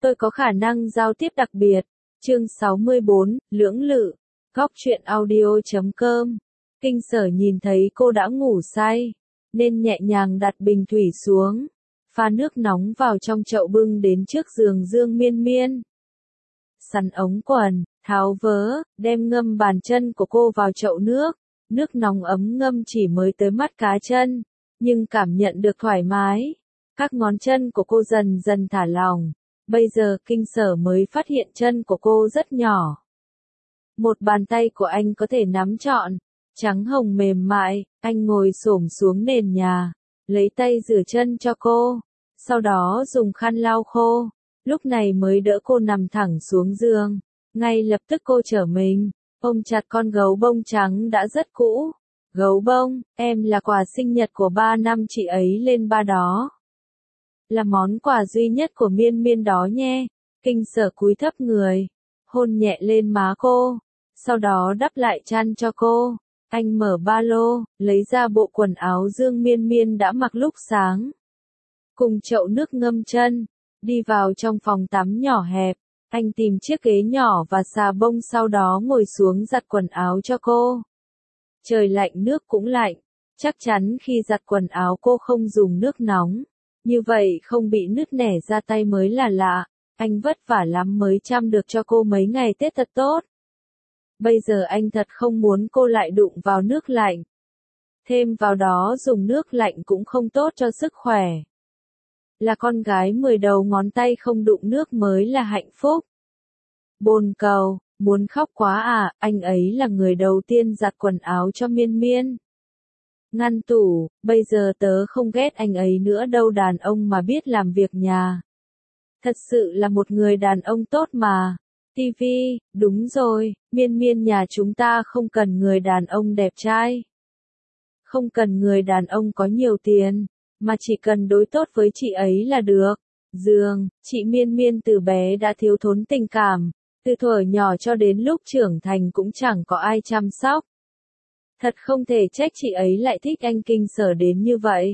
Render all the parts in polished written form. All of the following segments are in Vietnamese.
Tôi có khả năng giao tiếp đặc biệt. Chương 64, lưỡng lự. Góc truyện audio.com. Kinh Sở nhìn thấy cô đã ngủ say, nên nhẹ nhàng đặt bình thủy xuống, pha nước nóng vào trong chậu bưng đến trước giường Dương Miên Miên. Sắn ống quần, tháo vớ, đem ngâm bàn chân của cô vào chậu nước. Nước nóng ấm ngâm chỉ mới tới mắt cá chân, nhưng cảm nhận được thoải mái. Các ngón chân của cô dần dần thả lỏng. Bây giờ Kinh Sở mới phát hiện chân của cô rất nhỏ. Một bàn tay của anh có thể nắm trọn, trắng hồng mềm mại. Anh ngồi xổm xuống nền nhà, lấy tay rửa chân cho cô, sau đó dùng khăn lau khô. Lúc này mới đỡ cô nằm thẳng xuống giường. Ngay lập tức cô trở mình, ôm chặt con gấu bông trắng đã rất cũ. Gấu bông, em là quà sinh nhật của 3 năm chị ấy lên ba đó. Là món quà duy nhất của Miên Miên đó nhé. Kinh Sở cúi thấp người, hôn nhẹ lên má cô, sau đó đắp lại chăn cho cô. Anh mở ba lô, lấy ra bộ quần áo Dương Miên Miên đã mặc lúc sáng, cùng chậu nước ngâm chân, đi vào trong phòng tắm nhỏ hẹp. Anh tìm chiếc ghế nhỏ và xà bông, sau đó ngồi xuống giặt quần áo cho cô. Trời lạnh nước cũng lạnh, chắc chắn khi giặt quần áo cô không dùng nước nóng, như vậy không bị nứt nẻ ra tay mới là lạ. Anh vất vả lắm mới chăm được cho cô mấy ngày Tết thật tốt. Bây giờ anh thật không muốn cô lại đụng vào nước lạnh. Thêm vào đó dùng nước lạnh cũng không tốt cho sức khỏe. Là con gái 10 đầu ngón tay không đụng nước mới là hạnh phúc. Bồn cầu, muốn khóc quá à, anh ấy là người đầu tiên giặt quần áo cho Miên Miên. Ngăn tủ, bây giờ tớ không ghét anh ấy nữa đâu, đàn ông mà biết làm việc nhà. Thật sự là một người đàn ông tốt mà. TV, đúng rồi, Miên Miên nhà chúng ta không cần người đàn ông đẹp trai. Không cần người đàn ông có nhiều tiền, mà chỉ cần đối tốt với chị ấy là được. Dương, chị Miên Miên từ bé đã thiếu thốn tình cảm, từ thuở nhỏ cho đến lúc trưởng thành cũng chẳng có ai chăm sóc. Thật không thể trách chị ấy lại thích anh Kinh Sở đến như vậy.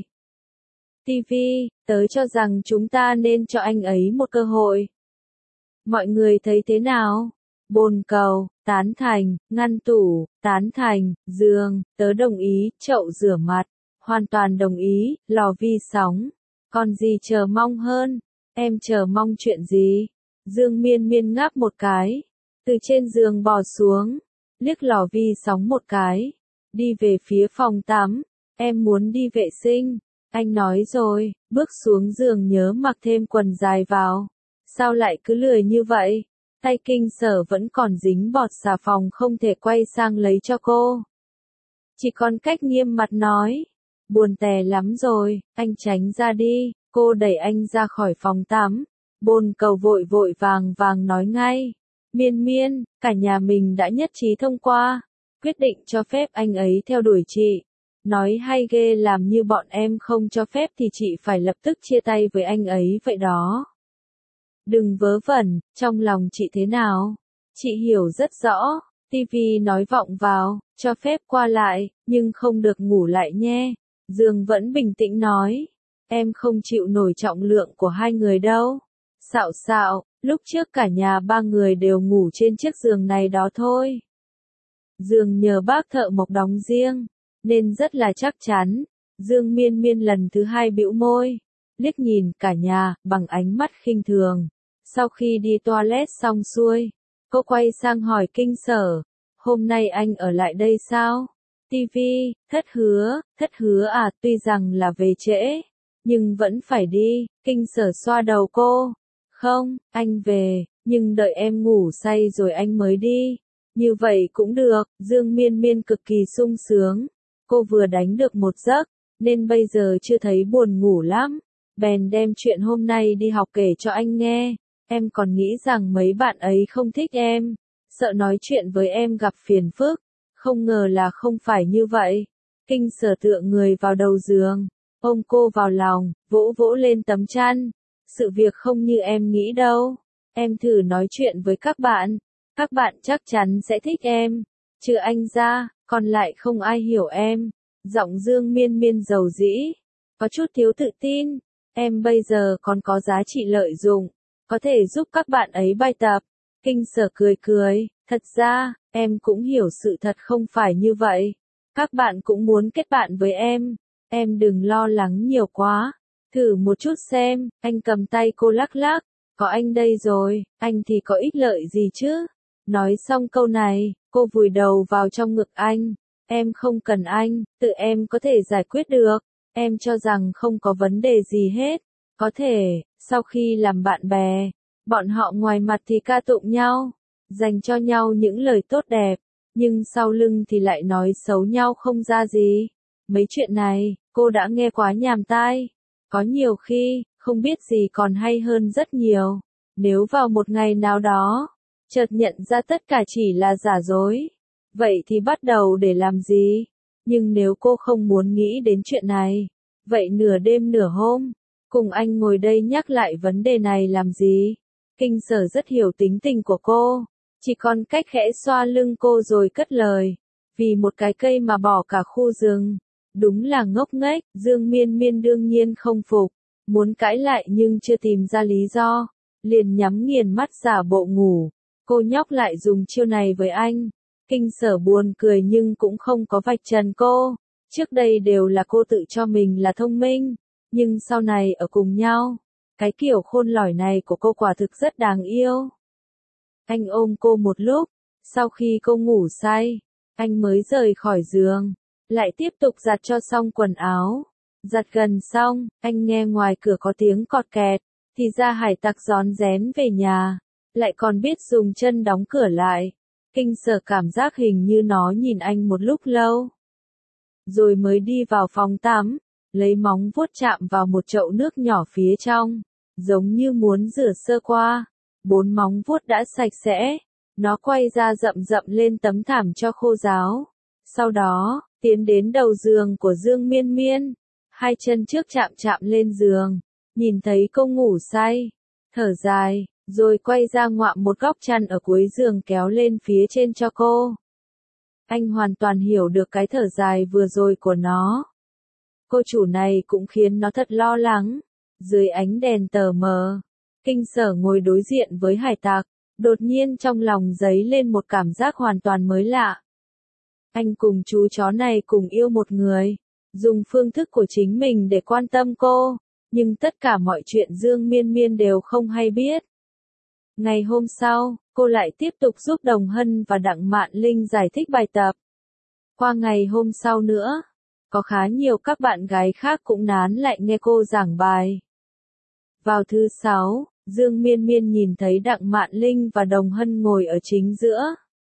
TV, tớ cho rằng chúng ta nên cho anh ấy một cơ hội. Mọi người thấy thế nào? Bồn cầu, tán thành. Ngăn tủ, tán thành. Giường, tớ đồng ý. Chậu rửa mặt, hoàn toàn đồng ý. Lò vi sóng, còn gì chờ mong hơn? Em chờ mong chuyện gì? Dương Miên Miên ngáp một cái, từ trên giường bò xuống, liếc lò vi sóng một cái, đi về phía phòng tắm. Em muốn đi vệ sinh. Anh nói rồi, bước xuống giường nhớ mặc thêm quần dài vào. Sao lại cứ lười như vậy? Tay Kinh Sở vẫn còn dính bọt xà phòng, không thể quay sang lấy cho cô. Chỉ còn cách nghiêm mặt nói. Buồn tè lắm rồi, anh tránh ra đi. Cô đẩy anh ra khỏi phòng tắm. Bồn cầu vội vội vàng nói ngay. Miên Miên, cả nhà mình đã nhất trí thông qua, quyết định cho phép anh ấy theo đuổi chị. Nói hay ghê, làm như bọn em không cho phép thì chị phải lập tức chia tay với anh ấy vậy đó. Đừng vớ vẩn, trong lòng chị thế nào? Chị hiểu rất rõ. TV nói vọng vào, cho phép qua lại, nhưng không được ngủ lại nhé. Dương vẫn bình tĩnh nói. Em không chịu nổi trọng lượng của hai người đâu. Xạo xạo, lúc trước cả nhà 3 người đều ngủ trên chiếc giường này đó thôi. Giường nhờ bác thợ mộc đóng riêng, nên rất là chắc chắn. Dương Miên Miên lần thứ 2 bĩu môi, liếc nhìn cả nhà bằng ánh mắt khinh thường. Sau khi đi toilet xong xuôi, cô quay sang hỏi Kinh Sở, hôm nay anh ở lại đây sao? TV, thất hứa à, tuy rằng là về trễ, nhưng vẫn phải đi. Kinh Sở xoa đầu cô. Không, anh về, nhưng đợi em ngủ say rồi anh mới đi. Như vậy cũng được. Dương Miên Miên cực kỳ sung sướng. Cô vừa đánh được một giấc, nên bây giờ chưa thấy buồn ngủ lắm. Bèn đem chuyện hôm nay đi học kể cho anh nghe. Em còn nghĩ rằng mấy bạn ấy không thích em, sợ nói chuyện với em gặp phiền phức. Không ngờ là không phải như vậy. Kinh Sở tựa người vào đầu giường, ôm cô vào lòng, vỗ vỗ lên tấm chăn. Sự việc không như em nghĩ đâu. Em thử nói chuyện với các bạn chắc chắn sẽ thích em. Trừ anh ra, còn lại không ai hiểu em. Giọng Dương Miên Miên dầu dĩ, có chút thiếu tự tin. Em bây giờ còn có giá trị lợi dụng, có thể giúp các bạn ấy bài tập. Kinh Sở cười cười, thật ra, em cũng hiểu sự thật không phải như vậy. Các bạn cũng muốn kết bạn với em đừng lo lắng nhiều quá. Thử một chút xem, anh cầm tay cô lắc lắc, có anh đây rồi, anh thì có ích lợi gì chứ? Nói xong câu này, cô vùi đầu vào trong ngực anh. Em không cần anh, tự em có thể giải quyết được. Em cho rằng không có vấn đề gì hết. Có thể, sau khi làm bạn bè, bọn họ ngoài mặt thì ca tụng nhau, dành cho nhau những lời tốt đẹp, nhưng sau lưng thì lại nói xấu nhau không ra gì. Mấy chuyện này, cô đã nghe quá nhàm tai. Có nhiều khi, không biết gì còn hay hơn rất nhiều. Nếu vào một ngày nào đó, chợt nhận ra tất cả chỉ là giả dối, vậy thì bắt đầu để làm gì? Nhưng nếu cô không muốn nghĩ đến chuyện này, vậy nửa đêm nửa hôm, cùng anh ngồi đây nhắc lại vấn đề này làm gì? Kinh Sở rất hiểu tính tình của cô, chỉ còn cách khẽ xoa lưng cô rồi cất lời. Vì một cái cây mà bỏ cả khu rừng, đúng là ngốc nghếch. Dương Miên Miên đương nhiên không phục, muốn cãi lại nhưng chưa tìm ra lý do, liền nhắm nghiền mắt giả bộ ngủ. Cô nhóc lại dùng chiêu này với anh. Kinh Sở buồn cười nhưng cũng không có vạch trần cô. Trước đây đều là cô tự cho mình là thông minh, nhưng sau này ở cùng nhau, cái kiểu khôn lỏi này của cô quả thực rất đáng yêu. Anh ôm cô một lúc, sau khi cô ngủ say, anh mới rời khỏi giường, lại tiếp tục giặt cho xong quần áo. Giặt gần xong, anh nghe ngoài cửa có tiếng cọt kẹt, thì ra hải tặc rón rén về nhà, lại còn biết dùng chân đóng cửa lại. Kinh Sở cảm giác hình như nó nhìn anh một lúc lâu, rồi mới đi vào phòng tắm, lấy móng vuốt chạm vào một chậu nước nhỏ phía trong, giống như muốn rửa sơ qua. 4 móng vuốt đã sạch sẽ, nó quay ra rậm rậm lên tấm thảm cho khô ráo. Sau đó, tiến đến đầu giường của Dương Miên Miên, hai chân trước chạm chạm lên giường, nhìn thấy cô ngủ say, thở dài, rồi quay ra ngoạm một góc chăn ở cuối giường kéo lên phía trên cho cô. Anh hoàn toàn hiểu được cái thở dài vừa rồi của nó. Cô chủ này cũng khiến nó thật lo lắng. Dưới ánh đèn tờ mờ, Kinh Sở ngồi đối diện với hải tặc, đột nhiên trong lòng dấy lên một cảm giác hoàn toàn mới lạ. Anh cùng chú chó này cùng yêu một người, dùng phương thức của chính mình để quan tâm cô, nhưng tất cả mọi chuyện Dương Miên Miên đều không hay biết. Ngày hôm sau, cô lại tiếp tục giúp Đồng Hân và Đặng Mạn Linh giải thích bài tập. Qua ngày hôm sau nữa, có khá nhiều các bạn gái khác cũng nán lại nghe cô giảng bài. Vào thứ 6, Dương Miên Miên nhìn thấy Đặng Mạn Linh và Đồng Hân ngồi ở chính giữa.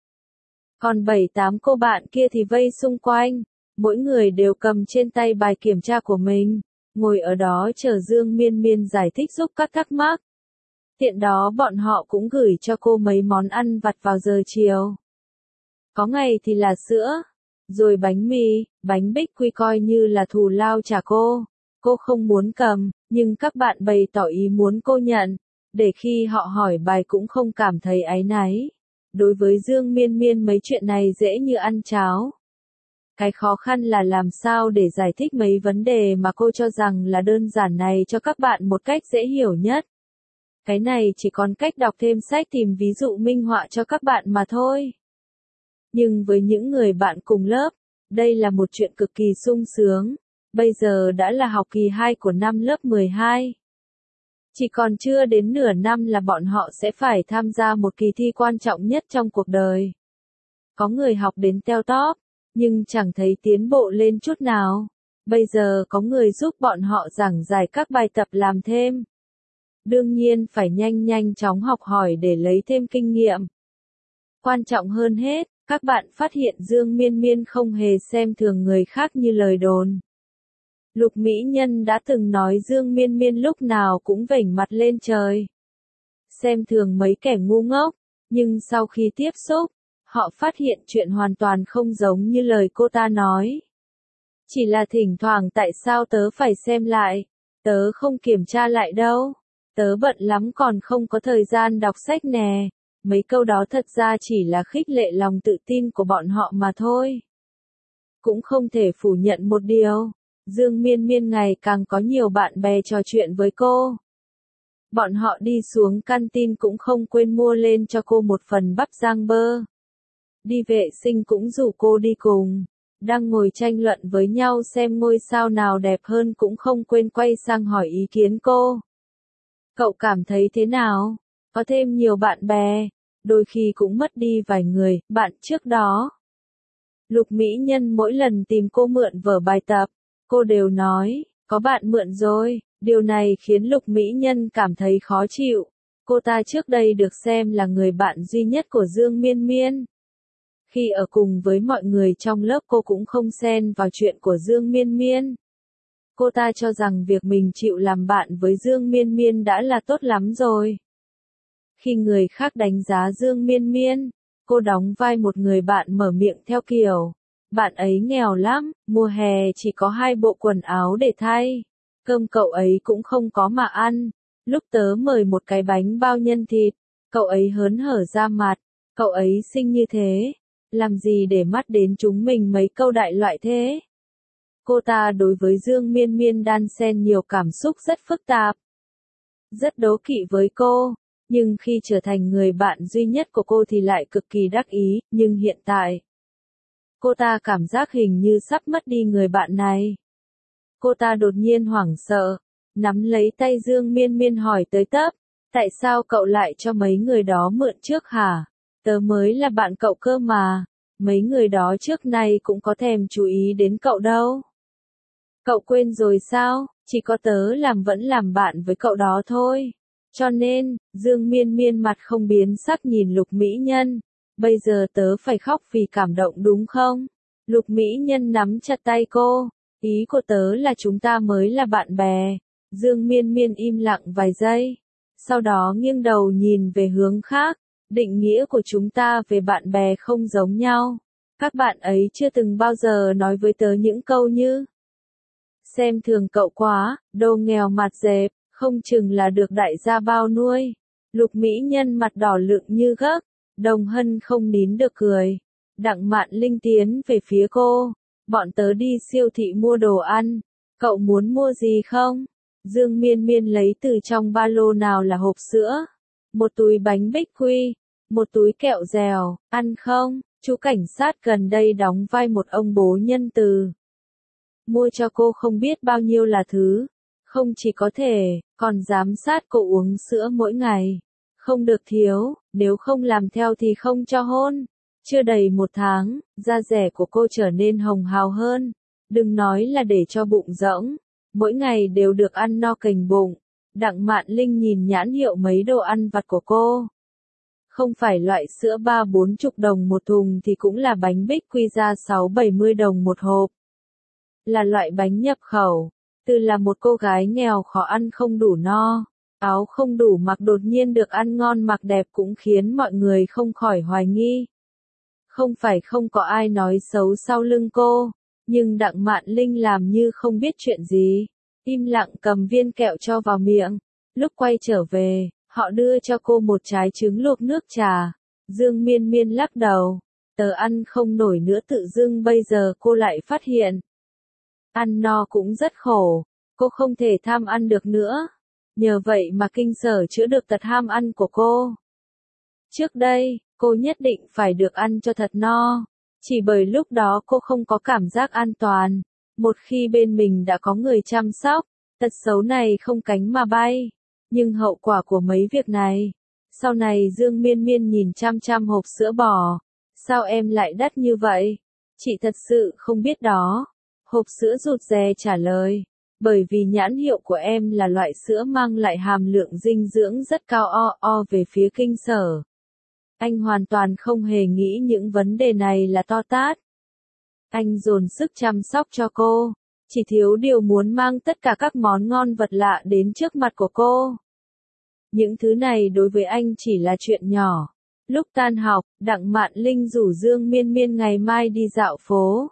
Còn 7-8 cô bạn kia thì vây xung quanh, mỗi người đều cầm trên tay bài kiểm tra của mình, ngồi ở đó chờ Dương Miên Miên giải thích giúp các thắc mắc. Tiện đó bọn họ cũng gửi cho cô mấy món ăn vặt vào giờ chiều. Có ngày thì là sữa, rồi bánh mì, bánh bích quy coi như là thù lao trả cô. Cô không muốn cầm, nhưng các bạn bày tỏ ý muốn cô nhận, để khi họ hỏi bài cũng không cảm thấy áy náy. Đối với Dương Miên Miên mấy chuyện này dễ như ăn cháo. Cái khó khăn là làm sao để giải thích mấy vấn đề mà cô cho rằng là đơn giản này cho các bạn một cách dễ hiểu nhất. Cái này chỉ còn cách đọc thêm sách tìm ví dụ minh họa cho các bạn mà thôi. Nhưng với những người bạn cùng lớp, đây là một chuyện cực kỳ sung sướng. Bây giờ đã là học kỳ 2 của năm lớp 12. Chỉ còn chưa đến nửa năm là bọn họ sẽ phải tham gia một kỳ thi quan trọng nhất trong cuộc đời. Có người học đến teo tóp, nhưng chẳng thấy tiến bộ lên chút nào. Bây giờ có người giúp bọn họ giảng giải các bài tập làm thêm. Đương nhiên phải nhanh chóng học hỏi để lấy thêm kinh nghiệm. Quan trọng hơn hết, các bạn phát hiện Dương Miên Miên không hề xem thường người khác như lời đồn. Lục Mỹ Nhân đã từng nói Dương Miên Miên lúc nào cũng vểnh mặt lên trời, xem thường mấy kẻ ngu ngốc, nhưng sau khi tiếp xúc, họ phát hiện chuyện hoàn toàn không giống như lời cô ta nói. Chỉ là thỉnh thoảng tại sao tớ phải xem lại, tớ không kiểm tra lại đâu, tớ bận lắm còn không có thời gian đọc sách nè. Mấy câu đó thật ra chỉ là khích lệ lòng tự tin của bọn họ mà thôi. Cũng không thể phủ nhận một điều, Dương Miên Miên ngày càng có nhiều bạn bè trò chuyện với cô. Bọn họ đi xuống canteen cũng không quên mua lên cho cô một phần bắp rang bơ. Đi vệ sinh cũng rủ cô đi cùng. Đang ngồi tranh luận với nhau xem ngôi sao nào đẹp hơn cũng không quên quay sang hỏi ý kiến cô. Cậu cảm thấy thế nào? Có thêm nhiều bạn bè, đôi khi cũng mất đi vài người, bạn trước đó. Lục Mỹ Nhân mỗi lần tìm cô mượn vở bài tập, cô đều nói, có bạn mượn rồi, điều này khiến Lục Mỹ Nhân cảm thấy khó chịu. Cô ta trước đây được xem là người bạn duy nhất của Dương Miên Miên. Khi ở cùng với mọi người trong lớp cô cũng không xen vào chuyện của Dương Miên Miên. Cô ta cho rằng việc mình chịu làm bạn với Dương Miên Miên đã là tốt lắm rồi. Khi người khác đánh giá Dương Miên Miên, cô đóng vai một người bạn mở miệng theo kiểu, bạn ấy nghèo lắm, mùa hè chỉ có 2 bộ quần áo để thay, cơm cậu ấy cũng không có mà ăn, lúc tớ mời một cái bánh bao nhân thịt, cậu ấy hớn hở ra mặt, cậu ấy xinh như thế, làm gì để mắt đến chúng mình mấy câu đại loại thế. Cô ta đối với Dương Miên Miên đan xen nhiều cảm xúc rất phức tạp. Rất đố kỵ với cô, nhưng khi trở thành người bạn duy nhất của cô thì lại cực kỳ đắc ý, nhưng hiện tại, cô ta cảm giác hình như sắp mất đi người bạn này. Cô ta đột nhiên hoảng sợ, nắm lấy tay Dương Miên Miên hỏi tới tấp, tại sao cậu lại cho mấy người đó mượn trước hả? Tớ mới là bạn cậu cơ mà, mấy người đó trước nay cũng có thèm chú ý đến cậu đâu. Cậu quên rồi sao, chỉ có tớ vẫn làm bạn với cậu đó thôi. Cho nên, Dương Miên Miên mặt không biến sắc nhìn Lục Mỹ Nhân. Bây giờ tớ phải khóc vì cảm động đúng không? Lục Mỹ Nhân nắm chặt tay cô. Ý của tớ là chúng ta mới là bạn bè. Dương Miên Miên im lặng vài giây. Sau đó nghiêng đầu nhìn về hướng khác. Định nghĩa của chúng ta về bạn bè không giống nhau. Các bạn ấy chưa từng bao giờ nói với tớ những câu như xem thường cậu quá, đồ nghèo mặt dẹp, không chừng là được đại gia bao nuôi. Lục Mỹ Nhân mặt đỏ lựng như gấc, Đồng Hân không nín được cười. Đặng Mạn Linh tiến về phía cô, bọn tớ đi siêu thị mua đồ ăn, cậu muốn mua gì không? Dương Miên Miên lấy từ trong ba lô nào là hộp sữa, một túi bánh bích quy, một túi kẹo dẻo, ăn không? Chú cảnh sát gần đây đóng vai một ông bố nhân từ. Mua cho cô không biết bao nhiêu là thứ, không chỉ có thể, còn giám sát cô uống sữa mỗi ngày. Không được thiếu, nếu không làm theo thì không cho hôn. Chưa đầy 1 tháng, da dẻ của cô trở nên hồng hào hơn. Đừng nói là để cho bụng rỗng, mỗi ngày đều được ăn no cành bụng. Đặng Mạn Linh nhìn nhãn hiệu mấy đồ ăn vặt của cô. Không phải loại sữa 30-40 đồng một thùng thì cũng là bánh bích quy ra 60-70 đồng một hộp. Là loại bánh nhập khẩu. Từ là một cô gái nghèo khó ăn không đủ no, áo không đủ mặc đột nhiên được ăn ngon mặc đẹp cũng khiến mọi người không khỏi hoài nghi. Không phải không có ai nói xấu sau lưng cô, nhưng Đặng Mạn Linh làm như không biết chuyện gì, im lặng cầm viên kẹo cho vào miệng. Lúc quay trở về, họ đưa cho cô một trái trứng luộc nước trà. Dương Miên Miên lắc đầu, tớ ăn không nổi nữa tự dưng bây giờ cô lại phát hiện. Ăn no cũng rất khổ, cô không thể tham ăn được nữa. Nhờ vậy mà kinh sở chữa được tật ham ăn của cô. Trước đây, cô nhất định phải được ăn cho thật no. Chỉ bởi lúc đó cô không có cảm giác an toàn. Một khi bên mình đã có người chăm sóc, tật xấu này không cánh mà bay. Nhưng hậu quả của mấy việc này. Sau này Dương Miên Miên nhìn chăm chăm hộp sữa bò. Sao em lại đắt như vậy? Chị thật sự không biết đó. Hộp sữa rụt rè trả lời. Bởi vì nhãn hiệu của em là loại sữa mang lại hàm lượng dinh dưỡng rất cao về phía kinh sở. Anh hoàn toàn không hề nghĩ những vấn đề này là to tát. Anh dồn sức chăm sóc cho cô, chỉ thiếu điều muốn mang tất cả các món ngon vật lạ đến trước mặt của cô. Những thứ này đối với anh chỉ là chuyện nhỏ. Lúc tan học, Đặng Mạn Linh rủ Dương Miên Miên ngày mai đi dạo phố.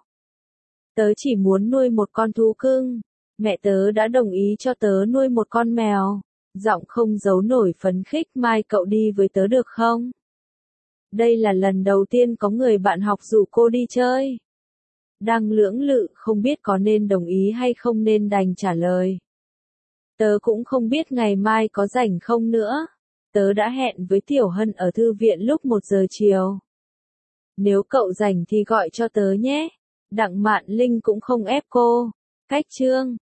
Tớ chỉ muốn nuôi một con thú cưng. Mẹ tớ đã đồng ý cho tớ nuôi một con mèo. Giọng không giấu nổi phấn khích, mai cậu đi với tớ được không? Đây là lần đầu tiên có người bạn học rủ cô đi chơi. Đang lưỡng lự không biết có nên đồng ý hay không nên đành trả lời. Tớ cũng không biết ngày mai có rảnh không nữa. Tớ đã hẹn với Tiểu Hân ở thư viện lúc 1 giờ chiều. Nếu cậu rảnh thì gọi cho tớ nhé. Đặng Mạn Linh cũng không ép cô. Cách chương